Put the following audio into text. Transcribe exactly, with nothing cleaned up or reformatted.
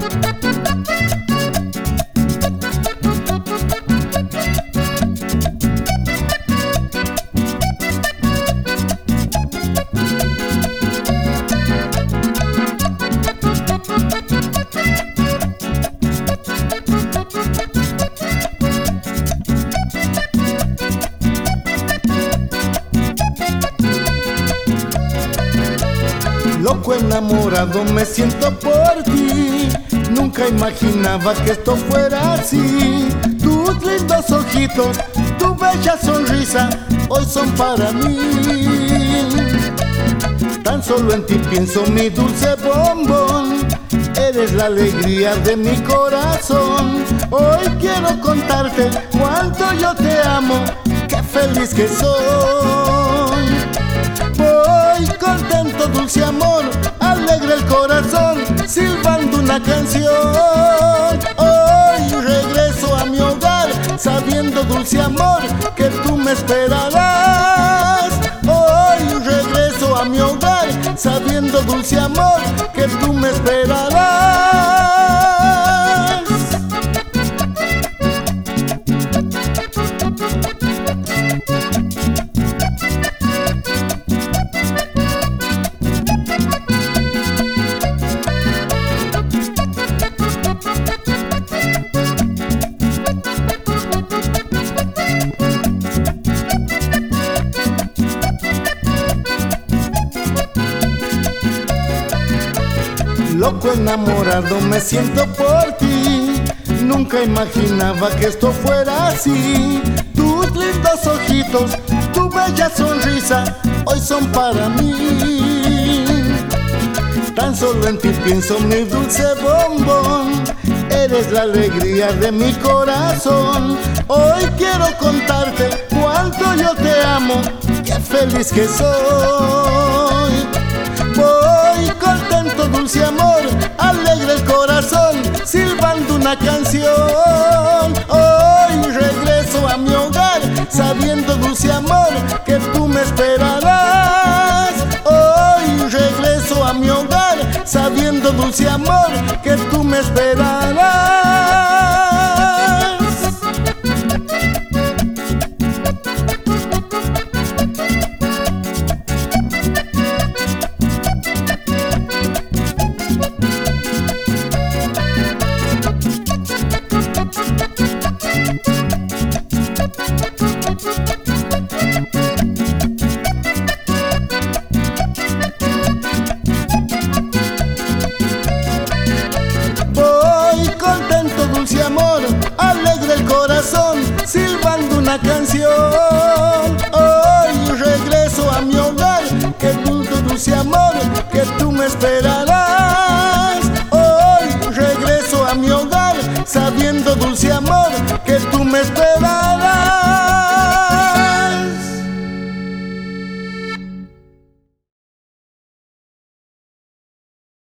Loco enamorado me siento por ti, nunca imaginaba que esto fuera así. Tus lindos ojitos, tu bella sonrisa, hoy son para mí. Tan solo en ti pienso, mi dulce bombón, eres la alegría de mi corazón. Hoy quiero contarte cuánto yo te amo, qué feliz que soy. Voy contento, dulce amor, alegre el corazón, silbando una canción. Hoy regreso a mi hogar, sabiendo, dulce amor, que tú me esperarás. Hoy regreso a mi hogar, sabiendo, dulce amor, que tú me esperarás. Loco enamorado me siento por ti, nunca imaginaba que esto fuera así. Tus lindos ojitos, tu bella sonrisa, hoy son para mí. Tan solo en ti pienso, mi dulce bombón, eres la alegría de mi corazón. Hoy quiero contarte cuánto yo te amo, qué feliz que soy. Voy contento, dulce amor, alegre el corazón, silbando una canción. Hoy regreso a mi hogar, sabiendo, dulce amor, que tú me esperarás. Hoy regreso a mi hogar, sabiendo, dulce amor, que tú me esperarás. Dulce amor, alegre el corazón, silbando una canción. Hoy regreso a mi hogar, que dulce, dulce amor, que tú me esperarás. Hoy regreso a mi hogar, sabiendo, dulce amor, que tú me esperarás.